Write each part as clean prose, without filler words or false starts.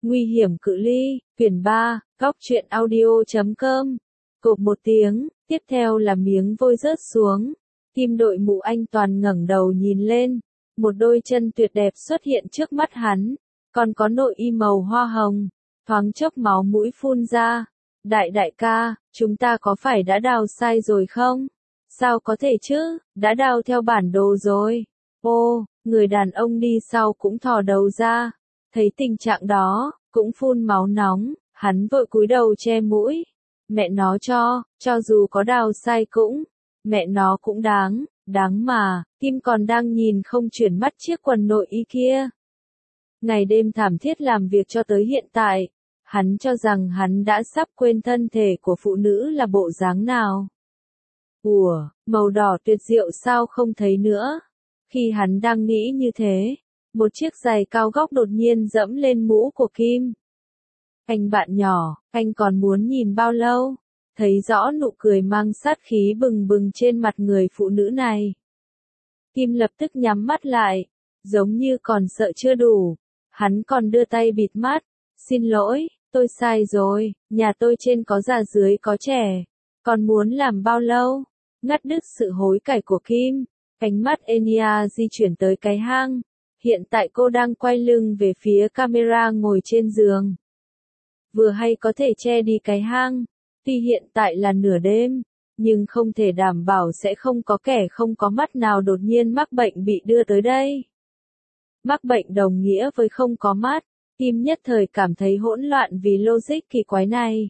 Nguy hiểm cự ly, quyển 3, góc truyện audio.com. Cộp một tiếng, tiếp theo là miếng vôi rớt xuống. Kim đội mũ anh toàn ngẩng đầu nhìn lên. Một đôi chân tuyệt đẹp xuất hiện trước mắt hắn. Còn có nội y màu hoa hồng. Thoáng chốc máu mũi phun ra. Đại ca, chúng ta có phải đã đào sai rồi không? Sao có thể chứ, đã đào theo bản đồ rồi. Ô, người đàn ông đi sau cũng thò đầu ra. Thấy tình trạng đó, cũng phun máu nóng, hắn vội cúi đầu che mũi. Mẹ nó cho dù có đào sai cũng, mẹ nó cũng đáng mà, Kim còn đang nhìn không chuyển mắt chiếc quần nội y kia. Ngày đêm thảm thiết làm việc cho tới hiện tại, hắn cho rằng hắn đã sắp quên thân thể của phụ nữ là bộ dáng nào. Ủa, màu đỏ tuyệt diệu sao không thấy nữa? Khi hắn đang nghĩ như thế, một chiếc giày cao gót đột nhiên dẫm lên mũ của Kim. Anh bạn nhỏ, anh còn muốn nhìn bao lâu? Thấy rõ nụ cười mang sát khí bừng bừng trên mặt người phụ nữ này. Kim lập tức nhắm mắt lại, giống như còn sợ chưa đủ. Hắn còn đưa tay bịt mắt. Xin lỗi, tôi sai rồi, nhà tôi trên có già dưới có trẻ. Còn muốn làm bao lâu? Ngắt đứt sự hối cải của Kim. Ánh mắt Enya di chuyển tới cái hang. Hiện tại cô đang quay lưng về phía camera ngồi trên giường. Vừa hay có thể che đi cái hang. Tuy hiện tại là nửa đêm, nhưng không thể đảm bảo sẽ không có kẻ không có mắt nào đột nhiên mắc bệnh bị đưa tới đây. Mắc bệnh đồng nghĩa với không có mắt. Kim nhất thời cảm thấy hỗn loạn vì logic kỳ quái này.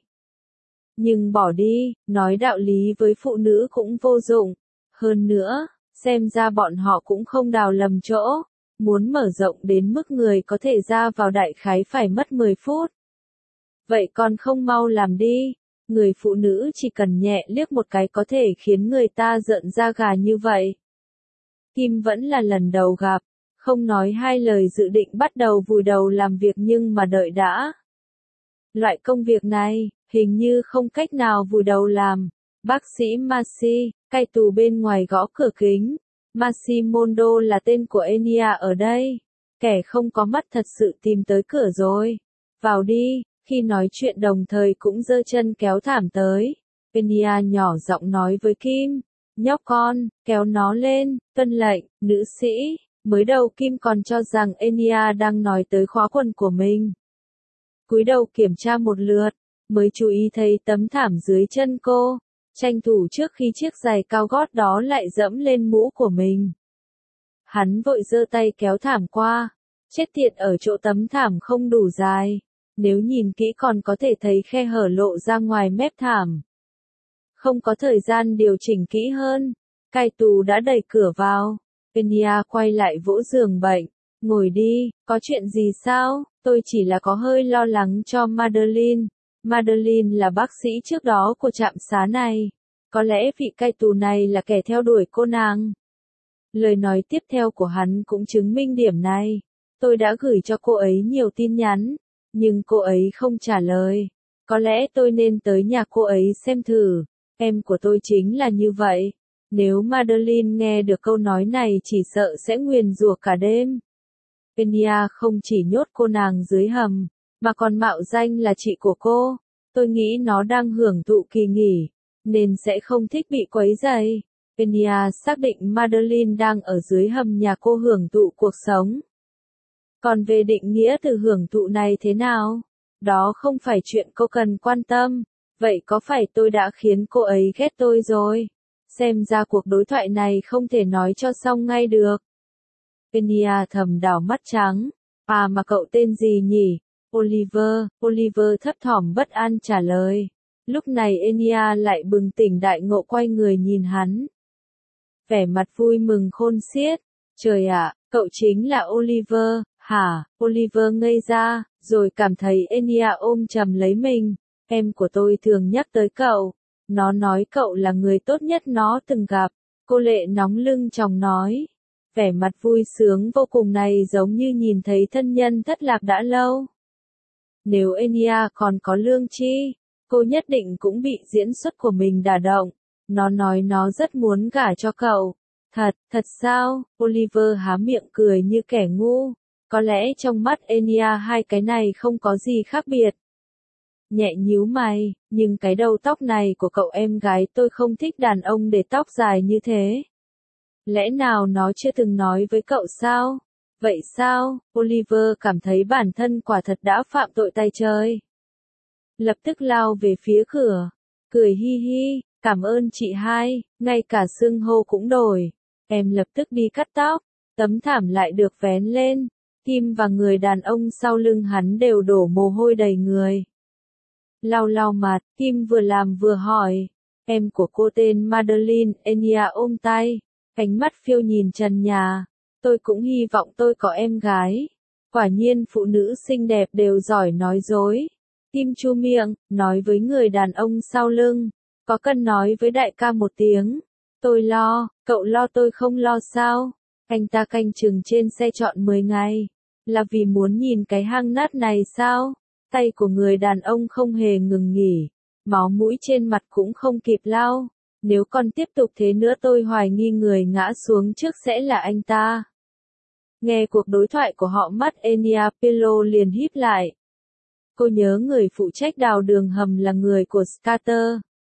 Nhưng bỏ đi, nói đạo lý với phụ nữ cũng vô dụng. Hơn nữa, xem ra bọn họ cũng không đào lầm chỗ. Muốn mở rộng đến mức người có thể ra vào đại khái phải mất 10 phút. Vậy còn không mau làm đi. Người phụ nữ chỉ cần nhẹ liếc một cái có thể khiến người ta rợn da gà như vậy. Kim vẫn là lần đầu gặp. Không nói hai lời dự định bắt đầu vùi đầu làm việc nhưng mà đợi đã. Loại công việc này, hình như không cách nào vùi đầu làm. Bác sĩ Masi, cai tù bên ngoài gõ cửa kính. Masimondo là tên của Enya ở đây. Kẻ không có mắt thật sự tìm tới cửa rồi. Vào đi, khi nói chuyện đồng thời cũng giơ chân kéo thảm tới. Enya nhỏ giọng nói với Kim. Nhóc con, kéo nó lên, tuân lệnh, nữ sĩ. Mới đầu Kim còn cho rằng Enya đang nói tới khóa quần của mình. Cúi đầu kiểm tra một lượt, mới chú ý thấy tấm thảm dưới chân cô. Tranh thủ trước khi chiếc giày cao gót đó lại dẫm lên mũ của mình. Hắn vội giơ tay kéo thảm qua. Chết tiệt ở chỗ tấm thảm không đủ dài. Nếu nhìn kỹ còn có thể thấy khe hở lộ ra ngoài mép thảm. Không có thời gian điều chỉnh kỹ hơn. Cai tù đã đẩy cửa vào. Enya quay lại vỗ giường bệnh. Ngồi đi, có chuyện gì sao? Tôi chỉ là có hơi lo lắng cho Madeline. Madeline là bác sĩ trước đó của trạm xá này. Có lẽ vị cai tù này là kẻ theo đuổi cô nàng. Lời nói tiếp theo của hắn cũng chứng minh điểm này. Tôi đã gửi cho cô ấy nhiều tin nhắn, nhưng cô ấy không trả lời. Có lẽ tôi nên tới nhà cô ấy xem thử. Em của tôi chính là như vậy. Nếu Madeline nghe được câu nói này chỉ sợ sẽ nguyền rủa cả đêm. Enya không chỉ nhốt cô nàng dưới hầm, mà còn mạo danh là chị của cô. Tôi nghĩ nó đang hưởng thụ kỳ nghỉ, nên sẽ không thích bị quấy rầy. Enya xác định Madeline đang ở dưới hầm nhà cô hưởng thụ cuộc sống. Còn về định nghĩa từ hưởng thụ này thế nào? Đó không phải chuyện cô cần quan tâm. Vậy có phải tôi đã khiến cô ấy ghét tôi rồi? Xem ra cuộc đối thoại này không thể nói cho xong ngay được. Enya thầm đảo mắt trắng. À mà cậu tên gì nhỉ? Oliver thấp thỏm bất an trả lời. Lúc này Enya lại bừng tỉnh đại ngộ quay người nhìn hắn. Vẻ mặt vui mừng khôn xiết. Trời ạ, cậu chính là Oliver, hả? Oliver ngây ra, rồi cảm thấy Enya ôm chầm lấy mình. Em của tôi thường nhắc tới cậu. Nó nói cậu là người tốt nhất nó từng gặp. Cô lệ nóng lưng chồng nói. Vẻ mặt vui sướng vô cùng này giống như nhìn thấy thân nhân thất lạc đã lâu. Nếu Enya còn có lương tri, cô nhất định cũng bị diễn xuất của mình đả động. Nó nói nó rất muốn gả cho cậu. Thật sao? Oliver há miệng cười như kẻ ngu. Có lẽ trong mắt Enya hai cái này không có gì khác biệt. Nhẹ nhíu mày, nhưng cái đầu tóc này của cậu em gái tôi không thích đàn ông để tóc dài như thế. Lẽ nào nó chưa từng nói với cậu sao? Vậy sao? Oliver cảm thấy bản thân quả thật đã phạm tội tay trời. Lập tức lao về phía cửa, cười hi hi, cảm ơn chị hai, ngay cả xưng hô cũng đổi. Em lập tức đi cắt tóc, tấm thảm lại được vén lên, Kim và người đàn ông sau lưng hắn đều đổ mồ hôi đầy người. Lau lau mặt, Kim vừa làm vừa hỏi, em của cô tên Madeline. Enya ôm tay, ánh mắt phiêu nhìn trần nhà, tôi cũng hy vọng tôi có em gái. Quả nhiên phụ nữ xinh đẹp đều giỏi nói dối. Kim chu miệng, nói với người đàn ông sau lưng, có cần nói với đại ca một tiếng. Tôi lo, cậu lo tôi không lo sao? Anh ta canh chừng trên xe trọn 10 ngày. Là vì muốn nhìn cái hang nát này sao? Tay của người đàn ông không hề ngừng nghỉ. Máu mũi trên mặt cũng không kịp lau. Nếu còn tiếp tục thế nữa tôi hoài nghi người ngã xuống trước sẽ là anh ta. Nghe cuộc đối thoại của họ mắt Enya Pillow liền híp lại. Cô nhớ người phụ trách đào đường hầm là người của Scatter.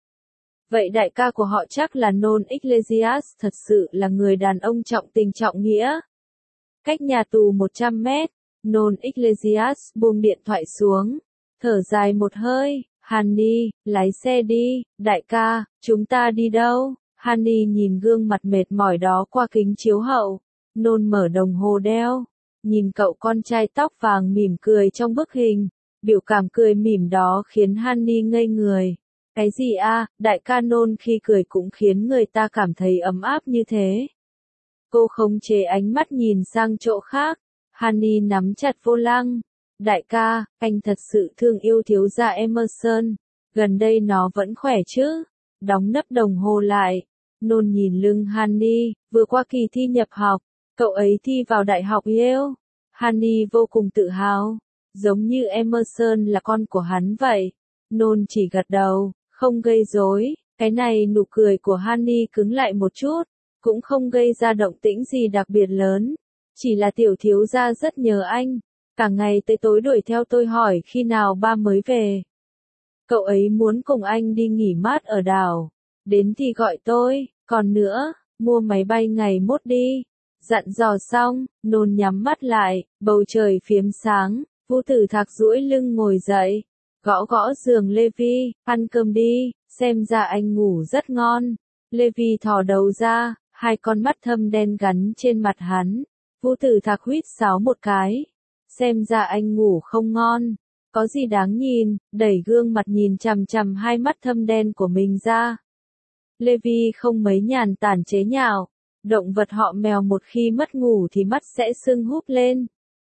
Vậy đại ca của họ chắc là Non Iglesias, thật sự là người đàn ông trọng tình trọng nghĩa. Cách nhà tù 100 mét, Non Iglesias buông điện thoại xuống, thở dài một hơi, Honey, lái xe đi, đại ca, chúng ta đi đâu? Honey nhìn gương mặt mệt mỏi đó qua kính chiếu hậu, Non mở đồng hồ đeo, nhìn cậu con trai tóc vàng mỉm cười trong bức hình, biểu cảm cười mỉm đó khiến Honey ngây người. Cái gì a? Đại ca Non khi cười cũng khiến người ta cảm thấy ấm áp như thế. Cô không chế ánh mắt nhìn sang chỗ khác. Honey nắm chặt vô lăng. Đại ca, anh thật sự thương yêu thiếu gia Emerson. Gần đây nó vẫn khỏe chứ? Đóng nắp đồng hồ lại. Non nhìn lưng Honey, vừa qua kỳ thi nhập học. Cậu ấy thi vào đại học Yale. Honey vô cùng tự hào. Giống như Emerson là con của hắn vậy. Non chỉ gật đầu, không gây rối. Cái này nụ cười của Honey cứng lại một chút, cũng không gây ra động tĩnh gì đặc biệt lớn. Chỉ là tiểu thiếu gia rất nhớ anh, cả ngày tới tối đuổi theo tôi hỏi khi nào ba mới về. Cậu ấy muốn cùng anh đi nghỉ mát ở đảo, đến thì gọi tôi, còn nữa, mua máy bay ngày mốt đi. Dặn dò xong, Non nhắm mắt lại, bầu trời phiếm sáng, Vu Tử Thạc duỗi lưng ngồi dậy, gõ gõ giường Levi, ăn cơm đi, xem ra anh ngủ rất ngon. Levi thò đầu ra, hai con mắt thâm đen gắn trên mặt hắn. Vu Tử Thạc huýt sáo một cái. Xem ra anh ngủ không ngon. Có gì đáng nhìn, đẩy gương mặt nhìn chằm chằm hai mắt thâm đen của mình ra. Levi không mấy nhàn tản chế nhạo. Động vật họ mèo một khi mất ngủ thì mắt sẽ sưng húp lên.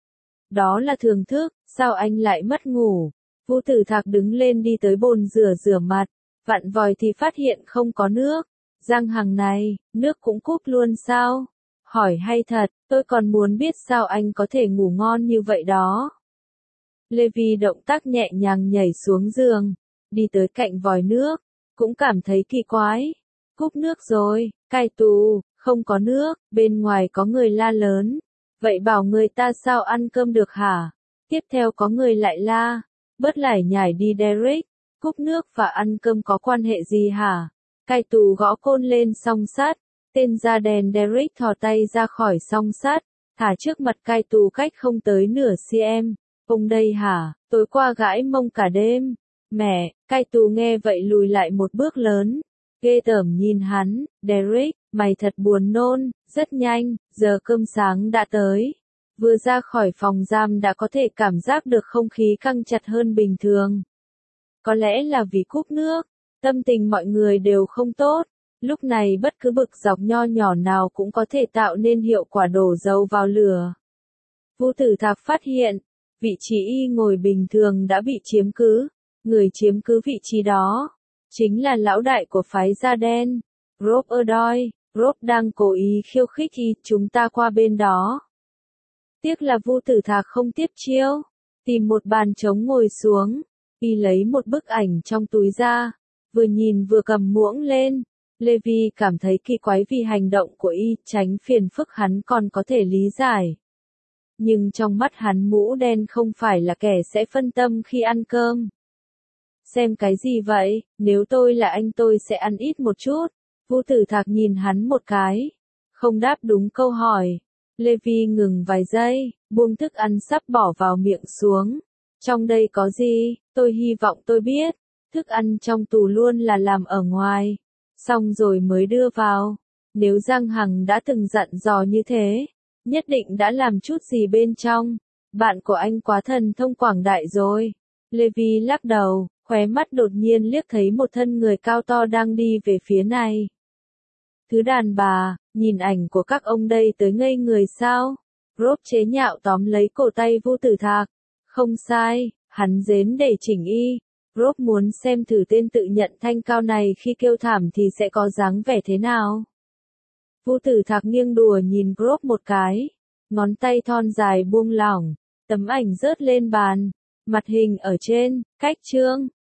Đó là thường thức, sao anh lại mất ngủ? Vu Tử Thạc đứng lên đi tới bồn rửa mặt. Vặn vòi thì phát hiện không có nước. Giang Hằng này, nước cũng cúp luôn sao? Hỏi hay thật, tôi còn muốn biết sao anh có thể ngủ ngon như vậy đó. Levi động tác nhẹ nhàng nhảy xuống giường, đi tới cạnh vòi nước, cũng cảm thấy kỳ quái. Cúp nước rồi, cai tù, không có nước, bên ngoài có người la lớn. Vậy bảo người ta sao ăn cơm được hả? Tiếp theo có người lại la, bớt lải nhải đi Derek, cúp nước và ăn cơm có quan hệ gì hả? Cai tù gõ côn lên song sắt, tên da đen Derek thò tay ra khỏi song sắt, thả trước mặt cai tù cách không tới nửa cm. Ông đây hả, tối qua gãi mông cả đêm. Mẹ, cai tù nghe vậy lùi lại một bước lớn. Ghê tởm nhìn hắn, Derek, mày thật buồn nôn, rất nhanh, giờ cơm sáng đã tới. Vừa ra khỏi phòng giam đã có thể cảm giác được không khí căng chặt hơn bình thường. Có lẽ là vì cúp nước, tâm tình mọi người đều không tốt. Lúc này bất cứ bực dọc nho nhỏ nào cũng có thể tạo nên hiệu quả đổ dầu vào lửa. Vu Tử Thạc phát hiện, vị trí y ngồi bình thường đã bị chiếm cứ. Người chiếm cứ vị trí đó chính là lão đại của phái da đen, Rob Erdoy. Rob đang cố ý khiêu khích y, chúng ta qua bên đó. Tiếc là Vu Tử Thạc không tiếp chiêu, tìm một bàn trống ngồi xuống, y lấy một bức ảnh trong túi ra, vừa nhìn vừa cầm muỗng lên. Levi cảm thấy kỳ quái vì hành động của y, tránh phiền phức hắn còn có thể lý giải. nhưng trong mắt hắn mũ đen không phải là kẻ sẽ phân tâm khi ăn cơm. Xem cái gì vậy, nếu tôi là anh tôi sẽ ăn ít một chút. Vu Tử Thạc nhìn hắn một cái, không đáp đúng câu hỏi. Levi ngừng vài giây, buông thức ăn sắp bỏ vào miệng xuống. Trong đây có gì, tôi hy vọng tôi biết. Thức ăn trong tủ luôn là làm ở ngoài, xong rồi mới đưa vào. Nếu Giang Hằng đã từng dặn dò như thế, nhất định đã làm chút gì bên trong. Bạn của anh quá thần thông quảng đại rồi. Levi lắc đầu, khóe mắt đột nhiên liếc thấy một thân người cao to đang đi về phía này. Thứ đàn bà, nhìn ảnh của các ông đây tới ngây người sao? Rob chế nhạo tóm lấy cổ tay Vu Tử Thạc. Không sai, hắn đến để chỉnh y. Rob muốn xem thử tên tự nhận thanh cao này khi kêu thảm thì sẽ có dáng vẻ thế nào. Vu Tử Thạc nghiêng đùa nhìn Rob một cái. Ngón tay thon dài buông lỏng. Tấm ảnh rớt lên bàn. Mặt hình ở trên, cách chương.